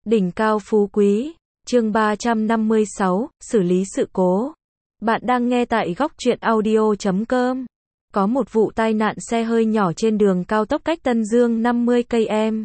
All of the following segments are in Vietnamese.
Đỉnh cao phú quý, chương 356, xử lý sự cố. Bạn đang nghe tại góc truyện audio.com. Có một vụ tai nạn xe hơi nhỏ trên đường cao tốc cách Tân Dương 50 km.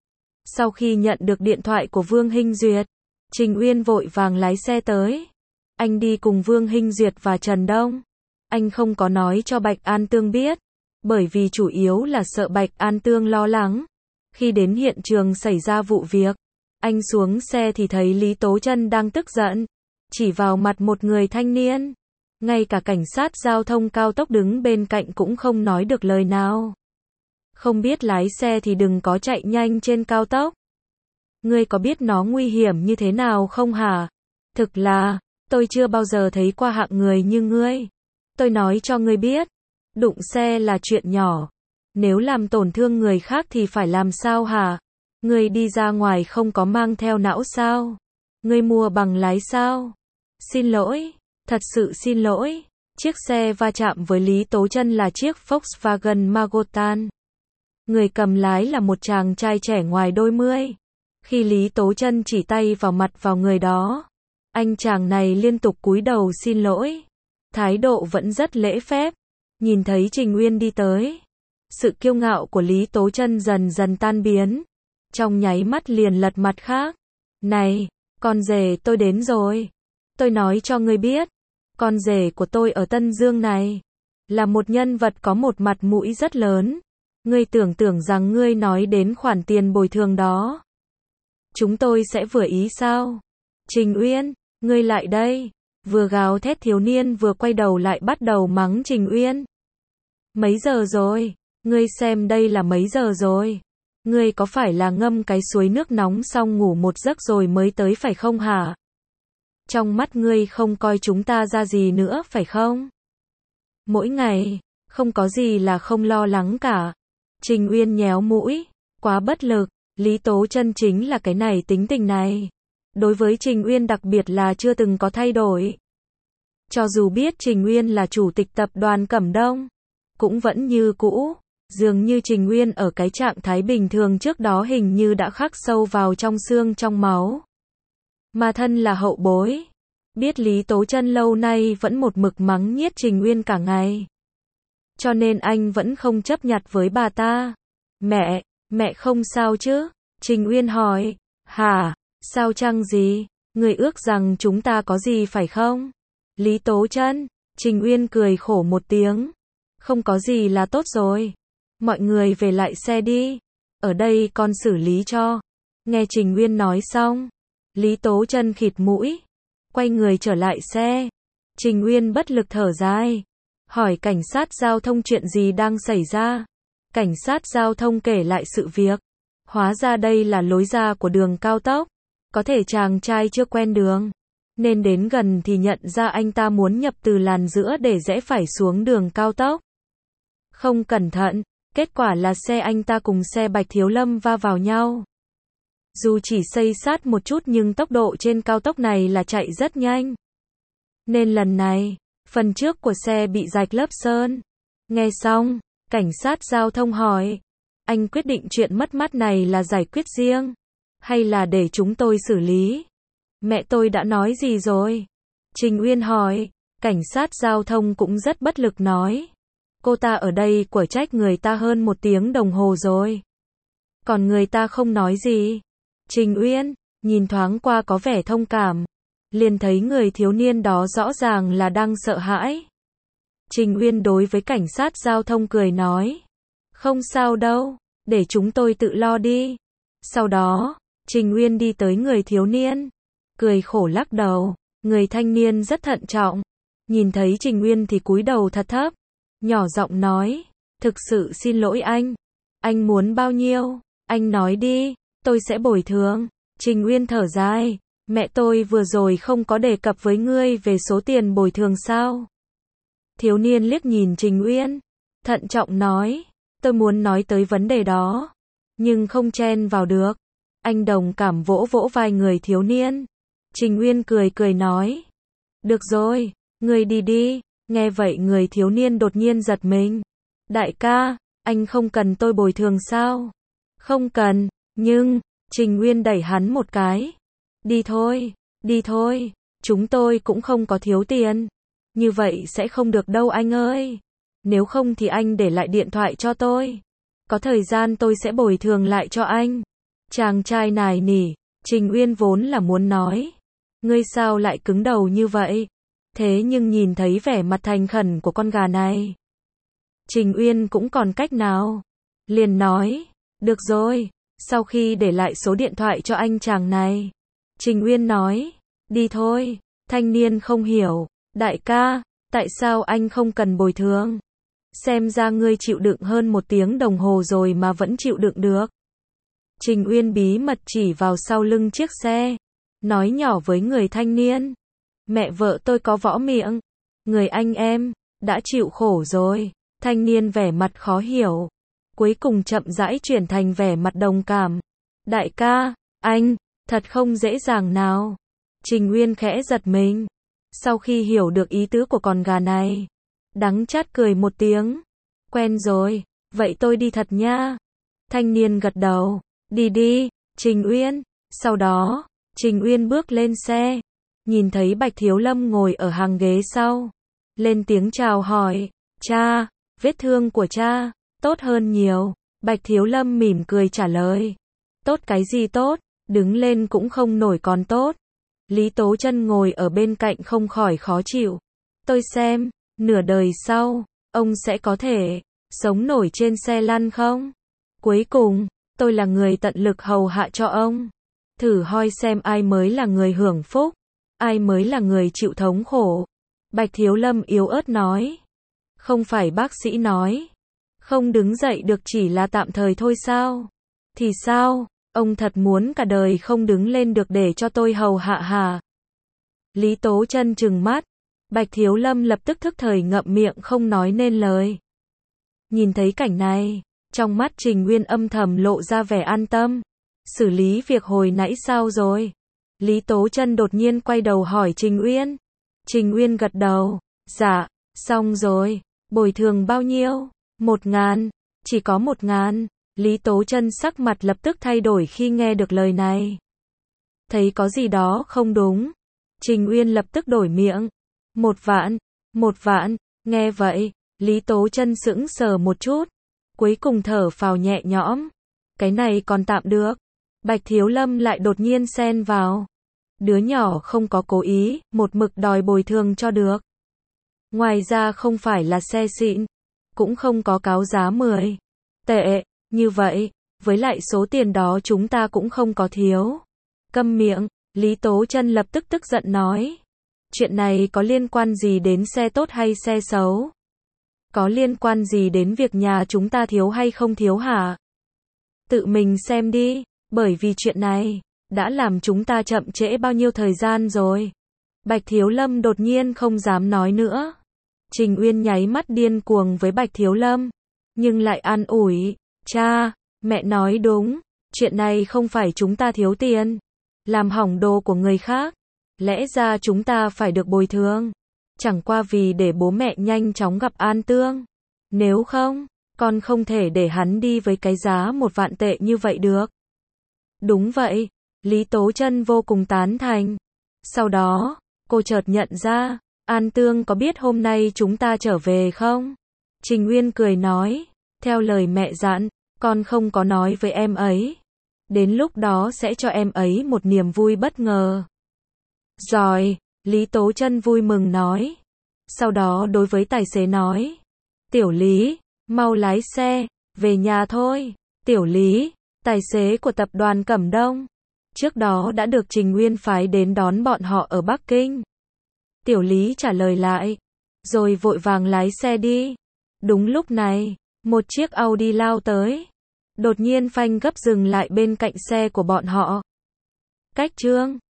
Sau khi nhận được điện thoại của Vương Hinh Duyệt, Trình Uyên vội vàng lái xe tới. Anh đi cùng Vương Hinh Duyệt và Trần Đông. Anh không có nói cho Bạch An Tương biết, bởi vì chủ yếu là sợ Bạch An Tương lo lắng. Khi đến hiện trường xảy ra vụ việc, anh xuống xe thì thấy Lý Tố Trân đang tức giận, chỉ vào mặt một người thanh niên. Ngay cả cảnh sát giao thông cao tốc đứng bên cạnh cũng không nói được lời nào. Không biết lái xe thì đừng có chạy nhanh trên cao tốc. Ngươi có biết nó nguy hiểm như thế nào không hả? Thực là, tôi chưa bao giờ thấy qua hạng người như ngươi. Tôi nói cho ngươi biết, đụng xe là chuyện nhỏ. Nếu làm tổn thương người khác thì phải làm sao hả? Ngươi đi ra ngoài không có mang theo não sao? Ngươi mua bằng lái sao? Xin lỗi, thật sự xin lỗi. Chiếc xe va chạm với Lý Tố Trân là chiếc Volkswagen Magotan. Người cầm lái là một chàng trai trẻ ngoài đôi mươi. Khi Lý Tố Trân chỉ tay vào mặt vào người đó, anh chàng này liên tục cúi đầu xin lỗi. Thái độ vẫn rất lễ phép. Nhìn thấy Trình Uyên đi tới, sự kiêu ngạo của Lý Tố Trân dần dần tan biến. Trong nháy mắt liền lật mặt khác. Này, con rể tôi đến rồi. Tôi nói cho ngươi biết, con rể của tôi ở Tân Dương này là một nhân vật có một mặt mũi rất lớn. Ngươi tưởng rằng ngươi nói đến khoản tiền bồi thường đó, chúng tôi sẽ vừa ý sao? Trình Uyên, ngươi lại đây. Vừa gào thét thiếu niên vừa quay đầu lại bắt đầu mắng Trình Uyên. Mấy giờ rồi? Ngươi xem đây là mấy giờ rồi? Ngươi có phải là ngâm cái suối nước nóng xong ngủ một giấc rồi mới tới phải không hả? Trong mắt ngươi không coi chúng ta ra gì nữa phải không? Mỗi ngày, không có gì là không lo lắng cả. Trình Uyên nhéo mũi, quá bất lực. Lý Tố Trân chính là cái này tính tình này. Đối với Trình Uyên đặc biệt là chưa từng có thay đổi. Cho dù biết Trình Uyên là chủ tịch tập đoàn Cẩm Đông, cũng vẫn như cũ. Dường như Trình Uyên ở cái trạng thái bình thường trước đó hình như đã khắc sâu vào trong xương trong máu. Mà thân là hậu bối, biết Lý Tố Trân lâu nay vẫn một mực mắng nhiếc Trình Uyên cả ngày. Cho nên anh vẫn không chấp nhặt với bà ta. Mẹ không sao chứ? Trình Uyên hỏi. Hả? Sao chăng gì? Người ước rằng chúng ta có gì phải không? Lý Tố Trân. Trình Uyên cười khổ một tiếng. Không có gì là tốt rồi. Mọi người về lại xe đi. Ở đây con xử lý cho. Nghe Trình Uyên nói xong, Lý Tố Trân khịt mũi, quay người trở lại xe. Trình Uyên bất lực thở dài, hỏi cảnh sát giao thông chuyện gì đang xảy ra. Cảnh sát giao thông kể lại sự việc. Hóa ra đây là lối ra của đường cao tốc. Có thể chàng trai chưa quen đường, nên đến gần thì nhận ra anh ta muốn nhập từ làn giữa để rẽ phải xuống đường cao tốc. Không cẩn thận, kết quả là xe anh ta cùng xe Bạch Thiếu Lâm va vào nhau. Dù chỉ xây sát một chút nhưng tốc độ trên cao tốc này là chạy rất nhanh. Nên lần này, phần trước của xe bị rạch lớp sơn. Nghe xong, cảnh sát giao thông hỏi, anh quyết định chuyện mất mát này là giải quyết riêng, hay là để chúng tôi xử lý? Mẹ tôi đã nói gì rồi? Trình Uyên hỏi. Cảnh sát giao thông cũng rất bất lực nói. Cô ta ở đây quở trách người ta hơn 1 tiếng đồng hồ rồi. Còn người ta không nói gì. Trình Uyên, nhìn thoáng qua có vẻ thông cảm. Liền thấy người thiếu niên đó rõ ràng là đang sợ hãi. Trình Uyên đối với cảnh sát giao thông cười nói. Không sao đâu, để chúng tôi tự lo đi. Sau đó, Trình Uyên đi tới người thiếu niên, cười khổ lắc đầu. Người thanh niên rất thận trọng. Nhìn thấy Trình Uyên thì cúi đầu thật thấp, nhỏ giọng nói, thực sự xin lỗi anh. Anh muốn bao nhiêu? Anh nói đi, tôi sẽ bồi thường. Trình Uyên thở dài, mẹ tôi vừa rồi không có đề cập với ngươi về số tiền bồi thường sao? Thiếu niên liếc nhìn Trình Uyên, thận trọng nói, tôi muốn nói tới vấn đề đó, nhưng không chen vào được. Anh đồng cảm vỗ vỗ vai người thiếu niên. Trình Uyên cười nói, được rồi, ngươi đi đi. Nghe vậy người thiếu niên đột nhiên giật mình. Đại ca, anh không cần tôi bồi thường sao? Không cần, nhưng, Trình Uyên đẩy hắn một cái. Đi thôi, chúng tôi cũng không có thiếu tiền. Như vậy sẽ không được đâu anh ơi. Nếu không thì anh để lại điện thoại cho tôi. Có thời gian tôi sẽ bồi thường lại cho anh. Chàng trai nài nỉ, Trình Uyên vốn là muốn nói. Ngươi sao lại cứng đầu như vậy? Thế nhưng nhìn thấy vẻ mặt thành khẩn của con gà này. Trình Uyên cũng còn cách nào. Liền nói, được rồi, sau khi để lại số điện thoại cho anh chàng này. Trình Uyên nói, đi thôi. Thanh niên không hiểu, đại ca, tại sao anh không cần bồi thường? Xem ra ngươi chịu đựng hơn 1 tiếng đồng hồ rồi mà vẫn chịu đựng được. Trình Uyên bí mật chỉ vào sau lưng chiếc xe, nói nhỏ với người thanh niên. Mẹ vợ tôi có võ miệng, người anh em, đã chịu khổ rồi. Thanh niên vẻ mặt khó hiểu, cuối cùng chậm rãi chuyển thành vẻ mặt đồng cảm. Đại ca, anh, thật không dễ dàng nào. Trình Uyên khẽ giật mình, sau khi hiểu được ý tứ của con gà này. Đắng chát cười một tiếng. Quen rồi, vậy tôi đi thật nha. Thanh niên gật đầu, đi, Trình Uyên. Sau đó, Trình Uyên bước lên xe, nhìn thấy Bạch Thiếu Lâm ngồi ở hàng ghế sau. Lên tiếng chào hỏi, cha, vết thương của cha, tốt hơn nhiều. Bạch Thiếu Lâm mỉm cười trả lời, tốt cái gì tốt, đứng lên cũng không nổi còn tốt. Lý Tố Chân ngồi ở bên cạnh không khỏi khó chịu. Tôi xem, nửa đời sau, ông sẽ có thể sống nổi trên xe lăn không? Cuối cùng, tôi là người tận lực hầu hạ cho ông. Thử hoi xem ai mới là người hưởng phúc, ai mới là người chịu thống khổ. Bạch Thiếu Lâm yếu ớt nói. Không phải bác sĩ nói, không đứng dậy được chỉ là tạm thời thôi sao? Thì sao, ông thật muốn cả đời không đứng lên được để cho tôi hầu hạ hả? Lý Tố Chân trừng mắt. Bạch Thiếu Lâm lập tức thức thời ngậm miệng không nói nên lời. Nhìn thấy cảnh này, trong mắt Trình Uyên âm thầm lộ ra vẻ an tâm. Xử lý việc hồi nãy sao rồi? Lý Tố Chân đột nhiên quay đầu hỏi Trình Uyên. Trình Uyên gật đầu. Dạ, xong rồi. Bồi thường bao nhiêu? 1.000. Chỉ có 1.000. Lý Tố Chân sắc mặt lập tức thay đổi khi nghe được lời này. Thấy có gì đó không đúng, Trình Uyên lập tức đổi miệng. 1 vạn. 1 vạn. Nghe vậy, Lý Tố Chân sững sờ một chút, cuối cùng thở phào nhẹ nhõm. Cái này còn tạm được. Bạch Thiếu Lâm lại đột nhiên xen vào. Đứa nhỏ không có cố ý, một mực đòi bồi thường cho được. Ngoài ra không phải là xe xịn, cũng không có cáo giá 10 tệ, như vậy, với lại số tiền đó chúng ta cũng không có thiếu. Câm miệng, Lý Tố Chân lập tức tức giận nói. Chuyện này có liên quan gì đến xe tốt hay xe xấu? Có liên quan gì đến việc nhà chúng ta thiếu hay không thiếu hả? Tự mình xem đi, bởi vì chuyện này đã làm chúng ta chậm trễ bao nhiêu thời gian rồi. Bạch Thiếu Lâm đột nhiên không dám nói nữa. Trình Uyên nháy mắt điên cuồng với Bạch Thiếu Lâm, nhưng lại an ủi, cha, mẹ nói đúng, chuyện này không phải chúng ta thiếu tiền, làm hỏng đồ của người khác, lẽ ra chúng ta phải được bồi thường, chẳng qua vì để bố mẹ nhanh chóng gặp An Tương. Nếu không, con không thể để hắn đi với cái giá 1 vạn tệ như vậy được. Đúng vậy, Lý Tố Chân vô cùng tán thành. Sau đó, cô chợt nhận ra, An Tương có biết hôm nay chúng ta trở về không? Trình Uyên cười nói, theo lời mẹ dặn, con không có nói với em ấy. Đến lúc đó sẽ cho em ấy một niềm vui bất ngờ. Rồi, Lý Tố Chân vui mừng nói. Sau đó đối với tài xế nói, Tiểu Lý, mau lái xe, về nhà thôi. Tiểu Lý, tài xế của tập đoàn Cẩm Đông, trước đó đã được Trình Uyên phái đến đón bọn họ ở Bắc Kinh. Tiểu Lý trả lời lại, rồi vội vàng lái xe đi. Đúng lúc này, một chiếc Audi lao tới, đột nhiên phanh gấp dừng lại bên cạnh xe của bọn họ. Cách chương